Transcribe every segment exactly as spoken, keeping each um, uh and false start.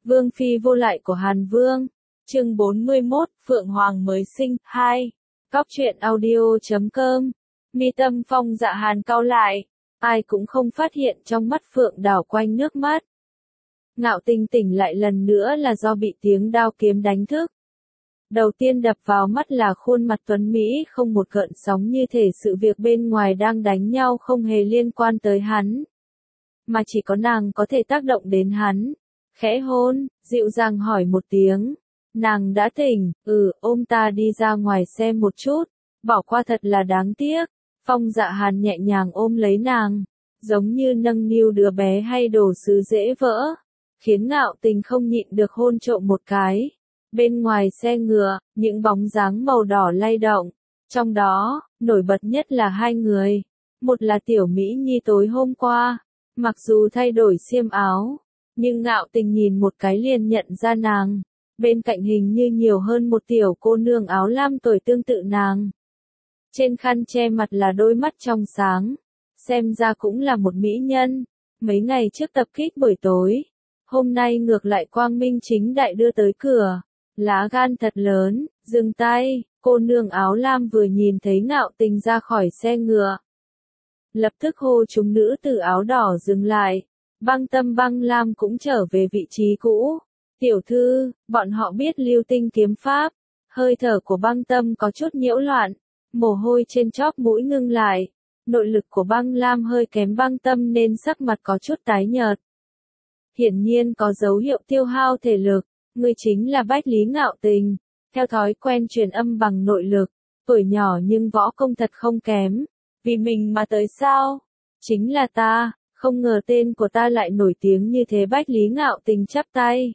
Vương phi vô lại của Hàn Vương. Chương bốn mươi mốt, Phượng Hoàng mới sinh, hai. Cóc truyện audio chấm com. Mi tâm Phong Dạ Hàn cau lại, ai cũng không phát hiện trong mắt Phượng đảo quanh nước mắt. Ngạo Tình tỉnh lại lần nữa là do bị tiếng đao kiếm đánh thức. Đầu tiên đập vào mắt là khuôn mặt tuấn Mỹ không một gợn sóng, như thể sự việc bên ngoài đang đánh nhau không hề liên quan tới hắn. Mà chỉ có nàng có thể tác động đến hắn. Khẽ hôn, dịu dàng hỏi một tiếng. Nàng đã tỉnh, ừ, ôm ta đi ra ngoài xem một chút, bỏ qua thật là đáng tiếc. Phong Dạ Hàn nhẹ nhàng ôm lấy nàng, giống như nâng niu đứa bé hay đồ sứ dễ vỡ, khiến Ngạo Tình không nhịn được hôn trộm một cái. Bên ngoài xe ngựa, những bóng dáng màu đỏ lay động, trong đó, nổi bật nhất là hai người. Một là Tiểu Mỹ Nhi tối hôm qua, mặc dù thay đổi xiêm áo, nhưng Ngạo Tình nhìn một cái liền nhận ra nàng. Bên cạnh hình như nhiều hơn một tiểu cô nương áo lam tuổi tương tự nàng. Trên khăn che mặt là đôi mắt trong sáng, xem ra cũng là một mỹ nhân. Mấy ngày trước tập kích buổi tối, hôm nay ngược lại quang minh chính đại đưa tới cửa. Lá gan thật lớn, dừng tay. Cô nương áo lam vừa nhìn thấy Ngạo Tình ra khỏi xe ngựa, lập tức hô chúng nữ tử áo đỏ dừng lại. Băng Tâm Băng Lam cũng trở về vị trí cũ. Tiểu thư, bọn họ biết lưu tinh kiếm pháp. Hơi thở của Băng Tâm có chút nhiễu loạn, mồ hôi trên chóp mũi ngưng lại. Nội lực của Băng Lam hơi kém Băng Tâm nên sắc mặt có chút tái nhợt. Hiển nhiên có dấu hiệu tiêu hao thể lực. Ngươi chính là Bách Lý Ngạo Tình. Theo thói quen truyền âm bằng nội lực, tuổi nhỏ nhưng võ công thật không kém. Vì mình mà tới sao? Chính là ta, không ngờ tên của ta lại nổi tiếng như thế. Bách Lý Ngạo Tình chắp tay.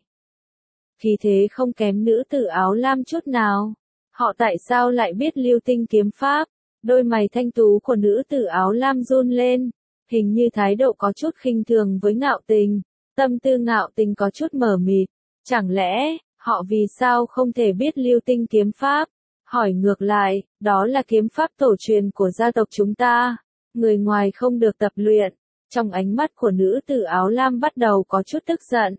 Khí thế không kém nữ tử áo lam chút nào. Họ tại sao lại biết lưu tinh kiếm pháp? Đôi mày thanh tú của nữ tử áo lam run lên, hình như thái độ có chút khinh thường với Ngạo Tình. Tâm tư Ngạo Tình có chút mờ mịt. Chẳng lẽ, họ vì sao không thể biết lưu tinh kiếm pháp? Hỏi ngược lại, đó là kiếm pháp tổ truyền của gia tộc chúng ta. Người ngoài không được tập luyện. Trong ánh mắt của nữ tử áo lam bắt đầu có chút tức giận.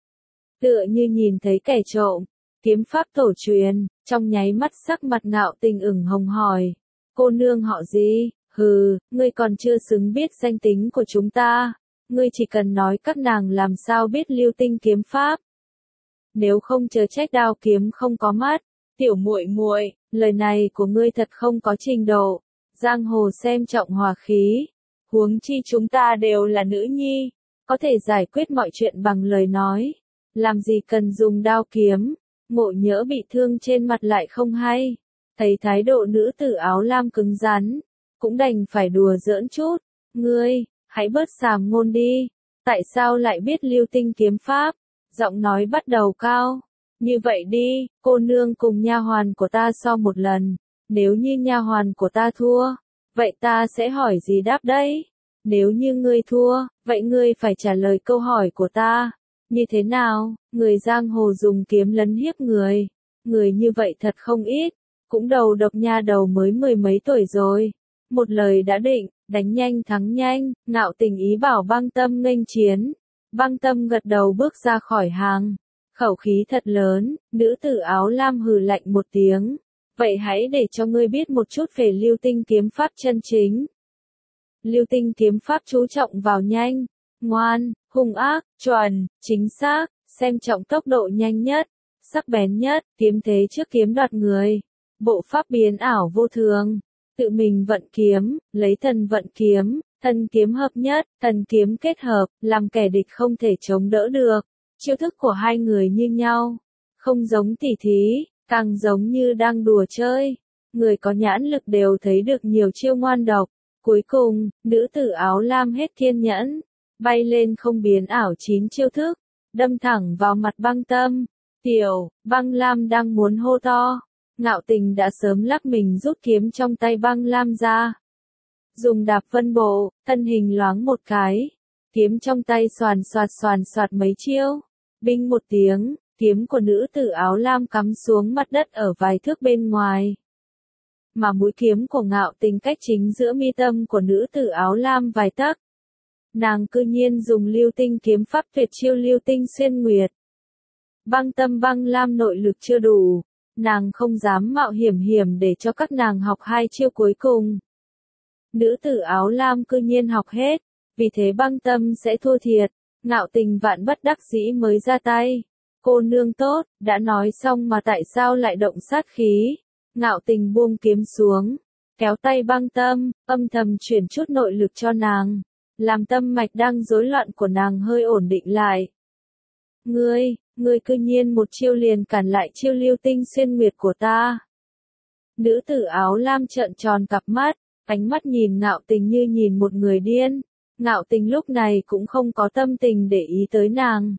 Tựa như nhìn thấy kẻ trộm. Kiếm pháp tổ truyền, trong nháy mắt sắc mặt Ngạo Tình ửng hồng hỏi. Cô nương họ gì? Hừ, ngươi còn chưa xứng biết danh tính của chúng ta. Ngươi chỉ cần nói các nàng làm sao biết lưu tinh kiếm pháp. Nếu không chớ trách đao kiếm không có mắt. Tiểu muội muội, lời này của ngươi thật không có trình độ. Giang hồ xem trọng hòa khí. Huống chi chúng ta đều là nữ nhi, có thể giải quyết mọi chuyện bằng lời nói. Làm gì cần dùng đao kiếm, ngộ nhỡ bị thương trên mặt lại không hay. Thấy thái độ nữ tử áo lam cứng rắn, cũng đành phải đùa giỡn chút. Ngươi, hãy bớt sàm ngôn đi. Tại sao lại biết lưu tinh kiếm pháp? Giọng nói bắt đầu cao. Như vậy đi, cô nương cùng nha hoàn của ta so một lần. Nếu như nha hoàn của ta thua, vậy ta sẽ hỏi gì đáp đấy? Nếu như ngươi thua, vậy ngươi phải trả lời câu hỏi của ta. Như thế nào? Người giang hồ dùng kiếm lấn hiếp người. Người như vậy thật không ít. Cũng đầu độc nha đầu mới mười mấy tuổi rồi. Một lời đã định, đánh nhanh thắng nhanh. Ngạo Tình ý bảo Băng Tâm nghênh chiến. Băng Tâm gật đầu bước ra khỏi hàng. Khẩu khí thật lớn. Nữ tử áo lam hừ lạnh một tiếng. Vậy hãy để cho ngươi biết một chút về lưu tinh kiếm pháp chân chính. Lưu tinh kiếm pháp chú trọng vào nhanh, ngoan, hung ác, chuẩn, chính xác, xem trọng tốc độ nhanh nhất, sắc bén nhất, kiếm thế trước kiếm đoạt người. Bộ pháp biến ảo vô thường, tự mình vận kiếm, lấy thần vận kiếm, thần kiếm hợp nhất, thần kiếm kết hợp, làm kẻ địch không thể chống đỡ được. Chiêu thức của hai người như nhau, không giống tỉ thí, càng giống như đang đùa chơi. Người có nhãn lực đều thấy được nhiều chiêu ngoan độc. Cuối cùng, nữ tử áo lam hết kiên nhẫn, bay lên không biến ảo chín chiêu thức, đâm thẳng vào mặt Băng Tâm. Tiểu, Băng Lam đang muốn hô to. Ngạo Tình đã sớm lắc mình rút kiếm trong tay Băng Lam ra. Dùng đạp vân bộ, thân hình loáng một cái. Kiếm trong tay xoàn xoạt xoàn xoạt mấy chiêu. Binh một tiếng, kiếm của nữ tử áo lam cắm xuống mặt đất ở vài thước bên ngoài. Mà mũi kiếm của Ngạo Tình cách chính giữa mi tâm của nữ tử áo lam vài tấc. Nàng cư nhiên dùng lưu tinh kiếm pháp tuyệt chiêu lưu tinh xuyên nguyệt. Băng Tâm Băng Lam nội lực chưa đủ, nàng không dám mạo hiểm hiểm để cho các nàng học hai chiêu cuối cùng. Nữ tử áo lam cư nhiên học hết, vì thế Băng Tâm sẽ thua thiệt, Ngạo Tình vạn bất đắc dĩ mới ra tay. Cô nương tốt, đã nói xong mà tại sao lại động sát khí? Ngạo Tình buông kiếm xuống, kéo tay Băng Tâm, âm thầm chuyển chút nội lực cho nàng, làm tâm mạch đang rối loạn của nàng hơi ổn định lại. Ngươi, ngươi cư nhiên một chiêu liền cản lại chiêu lưu tinh xuyên nguyệt của ta. Nữ tử áo lam trợn tròn cặp mắt, ánh mắt nhìn Ngạo Tình như nhìn một người điên. Ngạo Tình lúc này cũng không có tâm tình để ý tới nàng.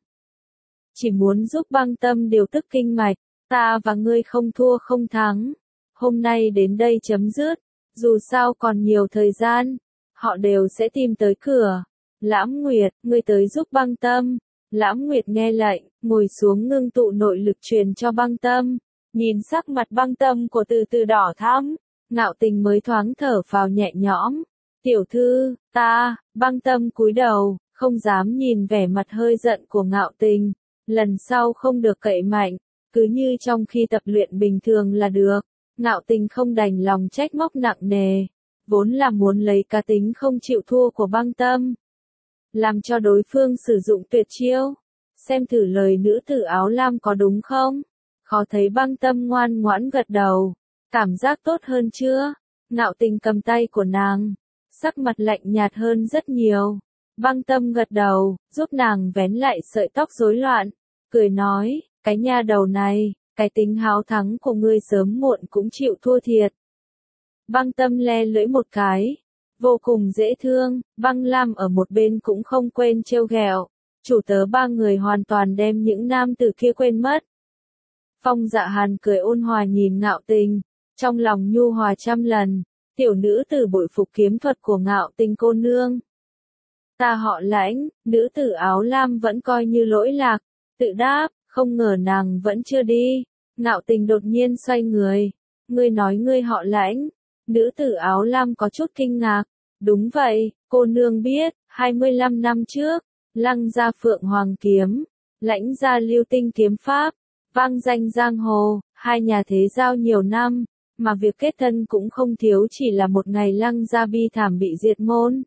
Chỉ muốn giúp Băng Tâm điều tức kinh mạch, ta và ngươi không thua không thắng. Hôm nay đến đây chấm dứt, dù sao còn nhiều thời gian, họ đều sẽ tìm tới cửa. Lãm Nguyệt, ngươi tới giúp Băng Tâm. Lãm Nguyệt nghe lệnh, ngồi xuống ngưng tụ nội lực truyền cho Băng Tâm. Nhìn sắc mặt Băng Tâm của từ từ đỏ thắm, Ngạo Tình mới thoáng thở phào nhẹ nhõm. Tiểu thư, ta, Băng Tâm cúi đầu, không dám nhìn vẻ mặt hơi giận của Ngạo Tình. Lần sau không được cậy mạnh, cứ như trong khi tập luyện bình thường là được. Ngạo Tình không đành lòng trách móc nặng nề, vốn là muốn lấy cá tính không chịu thua của Băng Tâm, làm cho đối phương sử dụng tuyệt chiêu. Xem thử lời nữ tử áo lam có đúng không? Khó thấy Băng Tâm ngoan ngoãn gật đầu. Cảm giác tốt hơn chưa? Ngạo Tình cầm tay của nàng, sắc mặt lạnh nhạt hơn rất nhiều. Băng Tâm gật đầu, giúp nàng vén lại sợi tóc rối loạn, cười nói, cái nha đầu này, cái tính háo thắng của ngươi sớm muộn cũng chịu thua thiệt. Băng Tâm le lưỡi một cái, vô cùng dễ thương. Băng Lam ở một bên cũng không quên trêu ghẹo, chủ tớ ba người hoàn toàn đem những nam tử kia quên mất. Phong Dạ Hàn cười ôn hòa nhìn Ngạo Tình, trong lòng nhu hòa trăm lần. Tiểu nữ tử bội phục kiếm thuật của Ngạo Tình cô nương. Ta họ Lãnh, nữ tử áo lam vẫn coi như lỗi lạc, tự đáp, không ngờ nàng vẫn chưa đi. Ngạo Tình đột nhiên xoay người, ngươi nói ngươi họ Lãnh. Nữ tử áo lam có chút kinh ngạc, đúng vậy, cô nương biết, hai mươi lăm năm trước, Lăng gia Phượng Hoàng kiếm, Lãnh gia Lưu Tinh kiếm pháp, vang danh giang hồ, hai nhà thế giao nhiều năm, mà việc kết thân cũng không thiếu chỉ là một ngày Lăng gia bi thảm bị diệt môn.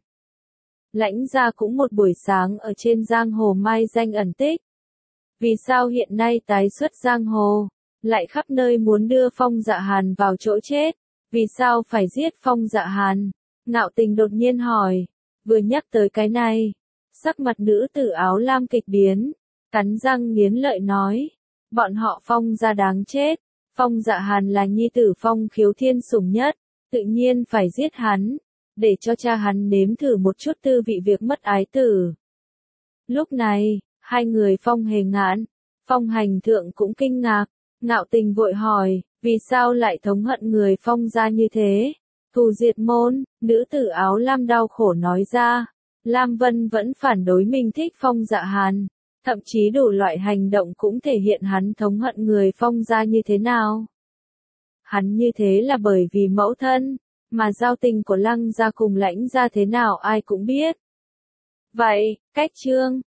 Lãnh gia cũng một buổi sáng ở trên giang hồ mai danh ẩn tích. Vì sao hiện nay tái xuất giang hồ, lại khắp nơi muốn đưa Phong Dạ Hàn vào chỗ chết? Vì sao phải giết Phong Dạ Hàn? Ngạo Tình đột nhiên hỏi. Vừa nhắc tới cái này, sắc mặt nữ tử áo lam kịch biến, cắn răng nghiến lợi nói. Bọn họ Phong gia đáng chết. Phong Dạ Hàn là nhi tử Phong Khiếu Thiên sủng nhất, tự nhiên phải giết hắn, để cho cha hắn nếm thử một chút tư vị việc mất ái tử. Lúc này, hai người Phong Hề Ngạn, Phong Hành Thượng cũng kinh ngạc. Ngạo Tình vội hỏi, vì sao lại thống hận người Phong gia như thế? Thù diệt môn, nữ tử áo lam đau khổ nói ra. Lam Vân vẫn phản đối mình thích Phong Dạ Hàn, thậm chí đủ loại hành động cũng thể hiện hắn thống hận người Phong gia như thế nào. Hắn như thế là bởi vì mẫu thân, mà giao tình của Lăng gia cùng Lãnh gia thế nào ai cũng biết. Vậy, cách chương